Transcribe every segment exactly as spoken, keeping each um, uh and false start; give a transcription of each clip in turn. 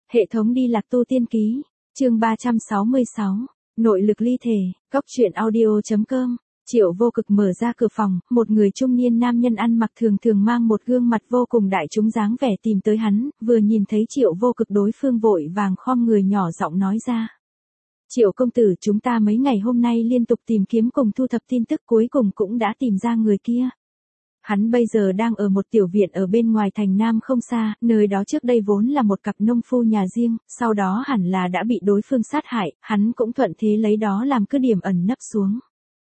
Hệ thống đi lạc tu tiên ký, chương ba trăm sáu mươi sáu, nội lực ly thể, góc truyện audio.com. Triệu Vô Cực mở ra cửa phòng, một người trung niên nam nhân ăn mặc thường thường mang một gương mặt vô cùng đại chúng dáng vẻ tìm tới hắn, vừa nhìn thấy Triệu Vô Cực đối phương vội vàng khom người nhỏ giọng nói ra. Triệu công tử, chúng ta mấy ngày hôm nay liên tục tìm kiếm cùng thu thập tin tức, cuối cùng cũng đã tìm ra người kia. Hắn bây giờ đang ở một tiểu viện ở bên ngoài thành Nam không xa, nơi đó trước đây vốn là một cặp nông phu nhà riêng, sau đó hẳn là đã bị đối phương sát hại, hắn cũng thuận thế lấy đó làm cứ điểm ẩn nấp xuống.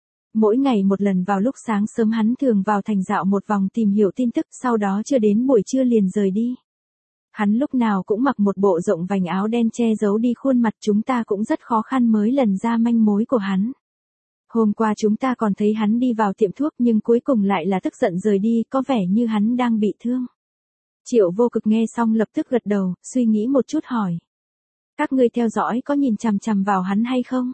Mỗi ngày một lần vào lúc sáng sớm hắn thường vào thành dạo một vòng tìm hiểu tin tức, sau đó chưa đến buổi trưa liền rời đi. Hắn lúc nào cũng mặc một bộ rộng vành áo đen che giấu đi khuôn mặt, chúng ta cũng rất khó khăn mới lần ra manh mối của hắn. Hôm qua chúng ta còn thấy hắn đi vào tiệm thuốc nhưng cuối cùng lại là tức giận rời đi, có vẻ như hắn đang bị thương. Triệu Vô Cực nghe xong lập tức gật đầu, suy nghĩ một chút hỏi. Các ngươi theo dõi có nhìn chằm chằm vào hắn hay không?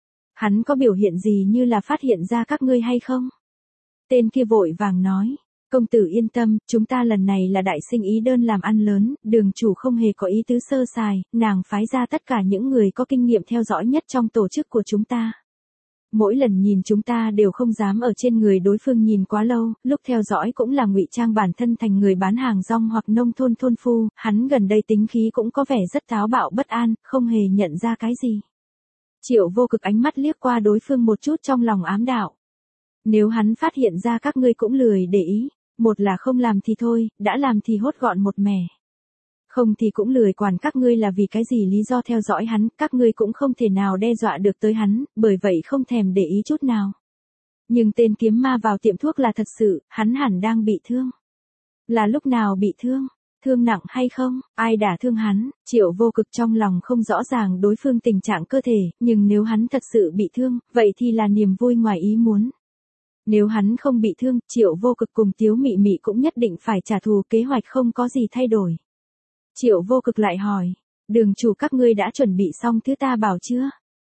Hắn có biểu hiện gì như là phát hiện ra các ngươi hay không? Tên kia vội vàng nói. Công tử yên tâm, chúng ta lần này là đại sinh ý đơn làm ăn lớn, đường chủ không hề có ý tứ sơ sài, nàng phái ra tất cả những người có kinh nghiệm theo dõi nhất trong tổ chức của chúng ta. Mỗi lần nhìn chúng ta đều không dám ở trên người đối phương nhìn quá lâu, lúc theo dõi cũng là ngụy trang bản thân thành người bán hàng rong hoặc nông thôn thôn phu, hắn gần đây tính khí cũng có vẻ rất táo bạo bất an, không hề nhận ra cái gì. Triệu Vô Cực ánh mắt liếc qua đối phương một chút trong lòng ám đạo. Nếu hắn phát hiện ra các ngươi cũng lười để ý, một là không làm thì thôi, đã làm thì hốt gọn một mẻ. Không thì cũng lười quản các ngươi là vì cái gì lý do theo dõi hắn, các ngươi cũng không thể nào đe dọa được tới hắn, bởi vậy không thèm để ý chút nào. Nhưng tên kiếm ma vào tiệm thuốc là thật sự, hắn hẳn đang bị thương. Là lúc nào bị thương? Thương nặng hay không? Ai đả thương hắn? Triệu Vô Cực trong lòng không rõ ràng đối phương tình trạng cơ thể, nhưng nếu hắn thật sự bị thương, vậy thì là niềm vui ngoài ý muốn. Nếu hắn không bị thương, Triệu Vô Cực cùng Tiếu Mị Mị cũng nhất định phải trả thù, kế hoạch không có gì thay đổi. Triệu Vô Cực lại hỏi, đường chủ các ngươi đã chuẩn bị xong thứ ta bảo chưa?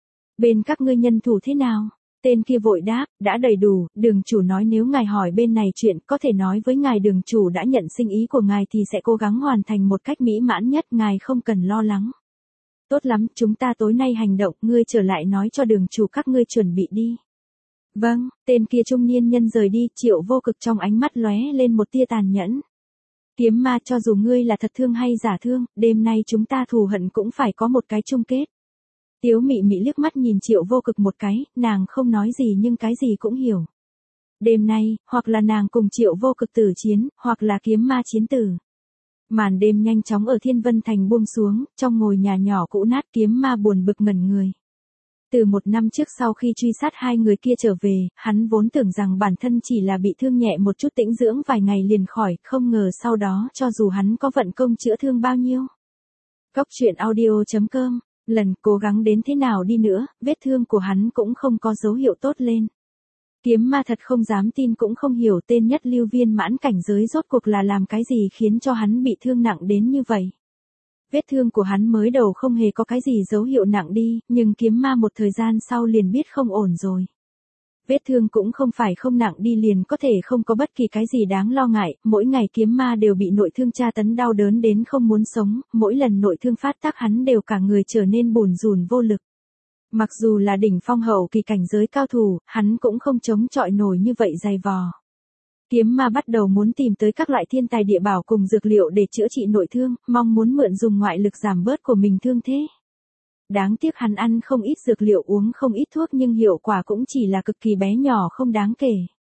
Bên các ngươi nhân thủ thế nào? Tên kia vội đáp, đã đầy đủ, đường chủ nói nếu ngài hỏi bên này chuyện, có thể nói với ngài đường chủ đã nhận sinh ý của ngài thì sẽ cố gắng hoàn thành một cách mỹ mãn nhất, ngài không cần lo lắng. Tốt lắm, chúng ta tối nay hành động, ngươi trở lại nói cho đường chủ các ngươi chuẩn bị đi. Vâng, tên kia trung niên nhân rời đi, Triệu Vô Cực trong ánh mắt lóe lên một tia tàn nhẫn. Kiếm ma, cho dù ngươi là thật thương hay giả thương, đêm nay chúng ta thù hận cũng phải có một cái chung kết. Tiếu Mị Mị liếc mắt nhìn Triệu Vô Cực một cái, nàng không nói gì nhưng cái gì cũng hiểu. Đêm nay, hoặc là nàng cùng Triệu Vô Cực tử chiến, hoặc là kiếm ma chiến tử. Màn đêm nhanh chóng ở Thiên Vân Thành buông xuống, trong ngôi nhà nhỏ cũ nát kiếm ma buồn bực ngẩn người. Từ một năm trước sau khi truy sát hai người kia trở về, hắn vốn tưởng rằng bản thân chỉ là bị thương nhẹ một chút tĩnh dưỡng vài ngày liền khỏi, không ngờ sau đó cho dù hắn có vận công chữa thương bao nhiêu. Góc truyện audio.com, lần cố gắng đến thế nào đi nữa, vết thương của hắn cũng không có dấu hiệu tốt lên. Kiếm ma thật không dám tin cũng không hiểu tên nhất lưu viên mãn cảnh giới rốt cuộc là làm cái gì khiến cho hắn bị thương nặng đến như vậy. Vết thương của hắn mới đầu không hề có cái gì dấu hiệu nặng đi, nhưng kiếm ma một thời gian sau liền biết không ổn rồi. Vết thương cũng không phải không nặng đi liền có thể không có bất kỳ cái gì đáng lo ngại, mỗi ngày kiếm ma đều bị nội thương tra tấn đau đớn đến không muốn sống, mỗi lần nội thương phát tác hắn đều cả người trở nên bủn rủn vô lực. Mặc dù là đỉnh phong hậu kỳ cảnh giới cao thủ, hắn cũng không chống chọi nổi như vậy dày vò. Kiếm ma bắt đầu muốn tìm tới các loại thiên tài địa bảo cùng dược liệu để chữa trị nội thương, mong muốn mượn dùng ngoại lực giảm bớt của mình thương thế. Đáng tiếc hắn ăn không ít dược liệu uống không ít thuốc nhưng hiệu quả cũng chỉ là cực kỳ bé nhỏ không đáng kể.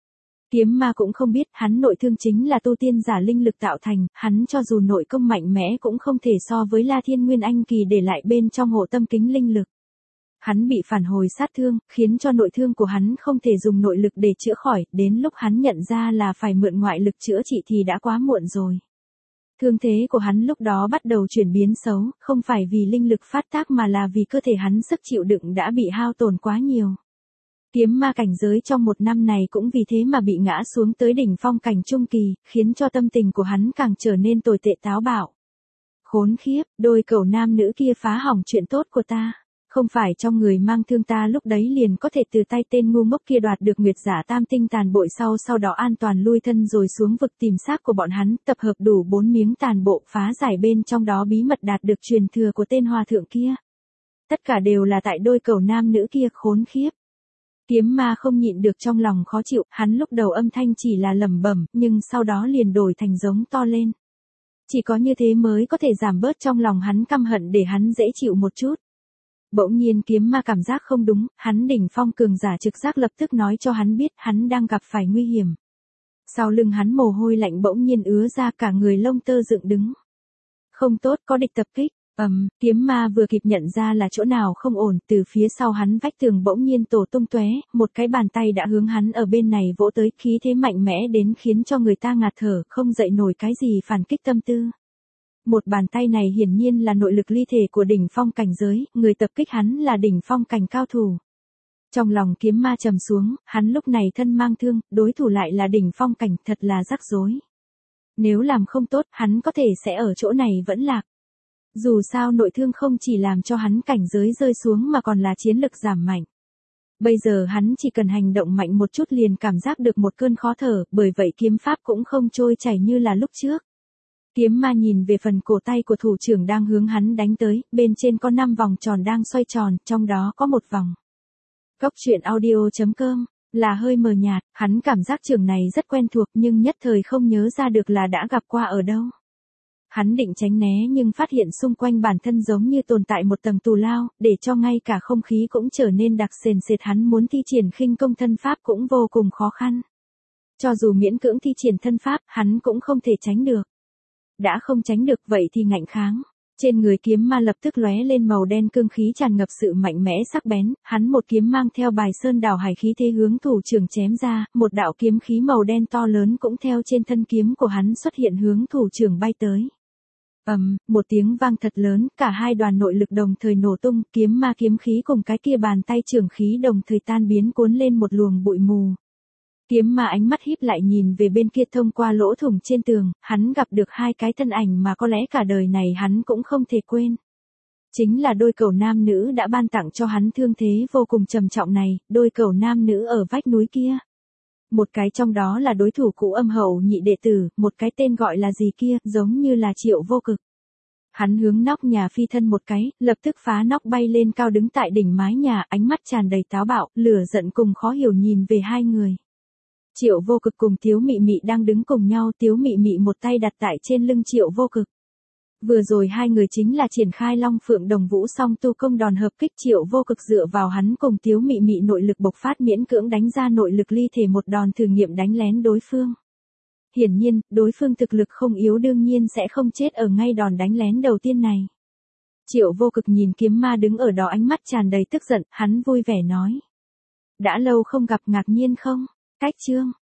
Kiếm ma cũng không biết hắn nội thương chính là tu tiên giả linh lực tạo thành, hắn cho dù nội công mạnh mẽ cũng không thể so với La Thiên Nguyên Anh kỳ để lại bên trong hộ tâm kính linh lực. Hắn bị phản hồi sát thương, khiến cho nội thương của hắn không thể dùng nội lực để chữa khỏi, đến lúc hắn nhận ra là phải mượn ngoại lực chữa trị thì đã quá muộn rồi. Thương thế của hắn lúc đó bắt đầu chuyển biến xấu, không phải vì linh lực phát tác mà là vì cơ thể hắn sức chịu đựng đã bị hao tổn quá nhiều. Kiếm ma cảnh giới trong một năm này cũng vì thế mà bị ngã xuống tới đỉnh phong cảnh trung kỳ, khiến cho tâm tình của hắn càng trở nên tồi tệ táo bạo. Khốn khiếp, đôi cẩu nam nữ kia phá hỏng chuyện tốt của ta. Không phải trong người mang thương ta lúc đấy liền có thể từ tay tên ngu ngốc kia đoạt được Nguyệt Giả Tam Tinh tàn bội sau sau đó an toàn lui thân rồi xuống vực tìm xác của bọn hắn, tập hợp đủ bốn miếng tàn bộ phá giải bên trong đó bí mật đạt được truyền thừa của tên hòa thượng kia. Tất cả đều là tại đôi cẩu nam nữ kia khốn khiếp. Kiếm ma không nhịn được trong lòng khó chịu, hắn lúc đầu âm thanh chỉ là lẩm bẩm, nhưng sau đó liền đổi thành giống to lên. Chỉ có như thế mới có thể giảm bớt trong lòng hắn căm hận để hắn dễ chịu một chút. Bỗng nhiên kiếm ma cảm giác không đúng, hắn đỉnh phong cường giả trực giác lập tức nói cho hắn biết hắn đang gặp phải nguy hiểm. Sau lưng hắn mồ hôi lạnh bỗng nhiên ứa ra, cả người lông tơ dựng đứng. Không tốt, có địch tập kích. Ầm, um, kiếm ma vừa kịp nhận ra là chỗ nào không ổn, từ phía sau hắn vách tường bỗng nhiên tổ tung tóe, một cái bàn tay đã hướng hắn ở bên này vỗ tới, khí thế mạnh mẽ đến khiến cho người ta ngạt thở, không dậy nổi cái gì phản kích tâm tư. Một bàn tay này hiển nhiên là nội lực ly thể của đỉnh phong cảnh giới, người tập kích hắn là đỉnh phong cảnh cao thủ. Trong lòng kiếm ma trầm xuống, hắn lúc này thân mang thương, đối thủ lại là đỉnh phong cảnh, thật là rắc rối. Nếu làm không tốt, hắn có thể sẽ ở chỗ này vẫn lạc. Dù sao nội thương không chỉ làm cho hắn cảnh giới rơi xuống mà còn là chiến lực giảm mạnh. Bây giờ hắn chỉ cần hành động mạnh một chút liền cảm giác được một cơn khó thở, bởi vậy kiếm pháp cũng không trôi chảy như là lúc trước. Kiếm ma nhìn về phần cổ tay của thủ trưởng đang hướng hắn đánh tới, bên trên có năm vòng tròn đang xoay tròn, trong đó có một vòng. Cốc truyện audio chấm com, là hơi mờ nhạt, hắn cảm giác trường này rất quen thuộc nhưng nhất thời không nhớ ra được là đã gặp qua ở đâu. Hắn định tránh né nhưng phát hiện xung quanh bản thân giống như tồn tại một tầng tù lao, để cho ngay cả không khí cũng trở nên đặc sền sệt, hắn muốn thi triển khinh công thân pháp cũng vô cùng khó khăn. Cho dù miễn cưỡng thi triển thân pháp, hắn cũng không thể tránh được. Đã không tránh được vậy thì ngạnh kháng. Trên người kiếm ma lập tức lóe lên màu đen cương khí tràn ngập sự mạnh mẽ sắc bén, hắn một kiếm mang theo bài sơn đảo hải khí thế hướng thủ trưởng chém ra, một đạo kiếm khí màu đen to lớn cũng theo trên thân kiếm của hắn xuất hiện hướng thủ trưởng bay tới. Ầm, um, một tiếng vang thật lớn, cả hai đoàn nội lực đồng thời nổ tung, kiếm ma kiếm khí cùng cái kia bàn tay trưởng khí đồng thời tan biến cuốn lên một luồng bụi mù. Kiếm ma ánh mắt híp lại nhìn về bên kia thông qua lỗ thủng trên tường, hắn gặp được hai cái thân ảnh mà có lẽ cả đời này hắn cũng không thể quên. Chính là đôi cẩu nam nữ đã ban tặng cho hắn thương thế vô cùng trầm trọng này, đôi cẩu nam nữ ở vách núi kia. Một cái trong đó là đối thủ cũ Âm Hậu nhị đệ tử, một cái tên gọi là gì kia, giống như là Triệu Vô Cực. Hắn hướng nóc nhà phi thân một cái, lập tức phá nóc bay lên cao đứng tại đỉnh mái nhà, ánh mắt tràn đầy táo bạo, lửa giận cùng khó hiểu nhìn về hai người. Triệu Vô Cực cùng Tiếu Mị Mị đang đứng cùng nhau, Tiếu Mị Mị một tay đặt tại trên lưng Triệu Vô Cực. Vừa rồi hai người chính là triển khai Long Phượng Đồng Vũ song tu công đòn hợp kích, Triệu Vô Cực dựa vào hắn cùng Tiếu Mị Mị nội lực bộc phát miễn cưỡng đánh ra nội lực ly thể một đòn thử nghiệm đánh lén đối phương. Hiển nhiên, đối phương thực lực không yếu đương nhiên sẽ không chết ở ngay đòn đánh lén đầu tiên này. Triệu Vô Cực nhìn kiếm ma đứng ở đó ánh mắt tràn đầy tức giận, hắn vui vẻ nói. Đã lâu không gặp, ngạc nhiên không? Cách chương,